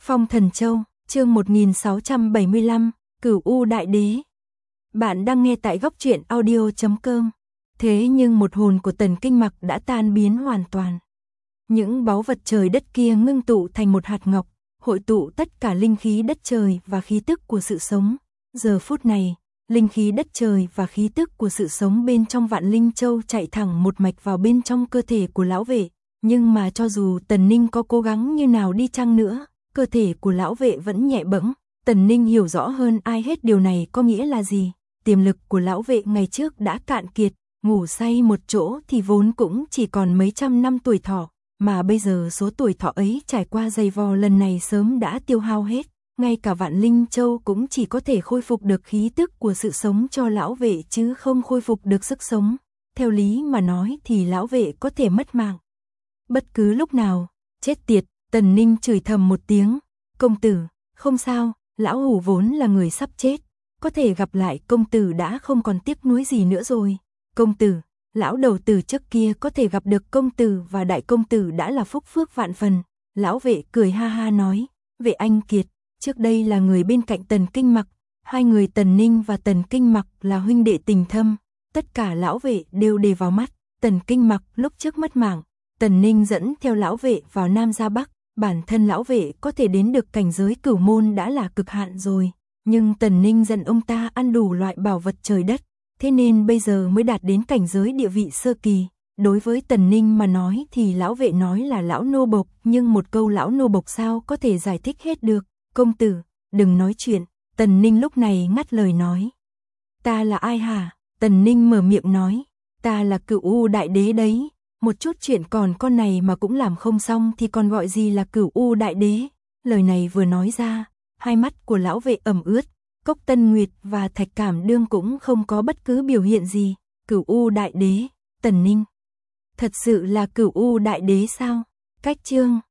Phong Thần Châu, chương 1675, Cửu U Đại Đế. Bạn đang nghe tại góc truyện audio.com. Thế nhưng một hồn của Tần Kinh Mặc đã tan biến hoàn toàn. Những báu vật trời đất kia ngưng tụ thành một hạt ngọc, hội tụ tất cả linh khí đất trời và khí tức của sự sống. Giờ phút này, linh khí đất trời và khí tức của sự sống bên trong Vạn Linh Châu chạy thẳng một mạch vào bên trong cơ thể của lão vệ. Nhưng mà cho dù Tần Ninh có cố gắng như nào đi chăng nữa, cơ thể của lão vệ vẫn nhẹ bẫng. Tần Ninh hiểu rõ hơn ai hết điều này có nghĩa là gì. Tiềm lực của lão vệ ngày trước đã cạn kiệt, ngủ say một chỗ thì vốn cũng chỉ còn mấy trăm năm tuổi thọ, mà bây giờ số tuổi thọ ấy trải qua giày vò lần này sớm đã tiêu hao hết. Ngay cả Vạn Linh Châu cũng chỉ có thể khôi phục được khí tức của sự sống cho lão vệ chứ không khôi phục được sức sống. Theo lý mà nói thì lão vệ có thể mất mạng bất cứ lúc nào. Chết tiệt, Tần Ninh chửi thầm một tiếng. Công tử, không sao, lão hủ vốn là người sắp chết, có thể gặp lại công tử đã không còn tiếc nuối gì nữa rồi. Công tử, lão đầu tử trước kia có thể gặp được công tử và đại công tử đã là phúc phước vạn phần. Lão vệ cười ha ha nói, vệ anh kiệt, trước đây là người bên cạnh Tần Kinh Mặc, hai người Tần Ninh và Tần Kinh Mặc là huynh đệ tình thâm, tất cả lão vệ đều đề vào mắt. Tần Kinh Mặc lúc trước mất mạng, Tần Ninh dẫn theo lão vệ vào Nam ra Bắc, bản thân lão vệ có thể đến được cảnh giới cửu môn đã là cực hạn rồi, nhưng Tần Ninh dẫn ông ta ăn đủ loại bảo vật trời đất, thế nên bây giờ mới đạt đến cảnh giới địa vị sơ kỳ. Đối với Tần Ninh mà nói thì lão vệ nói là lão nô bộc, nhưng một câu lão nô bộc sao có thể giải thích hết được. Công tử, đừng nói chuyện, Tần Ninh lúc này ngắt lời nói. Ta là ai hả? Tần Ninh mở miệng nói, ta là Cửu U Đại Đế đấy. Một chút chuyện còn con này mà cũng làm không xong thì còn gọi gì là Cửu U Đại Đế. Lời này vừa nói ra, hai mắt của lão vệ ẩm ướt, Cốc Tân Nguyệt và Thạch Cảm Đương cũng không có bất cứ biểu hiện gì. Cửu U Đại Đế, Tần Ninh. Thật sự là Cửu U Đại Đế sao? Cách chương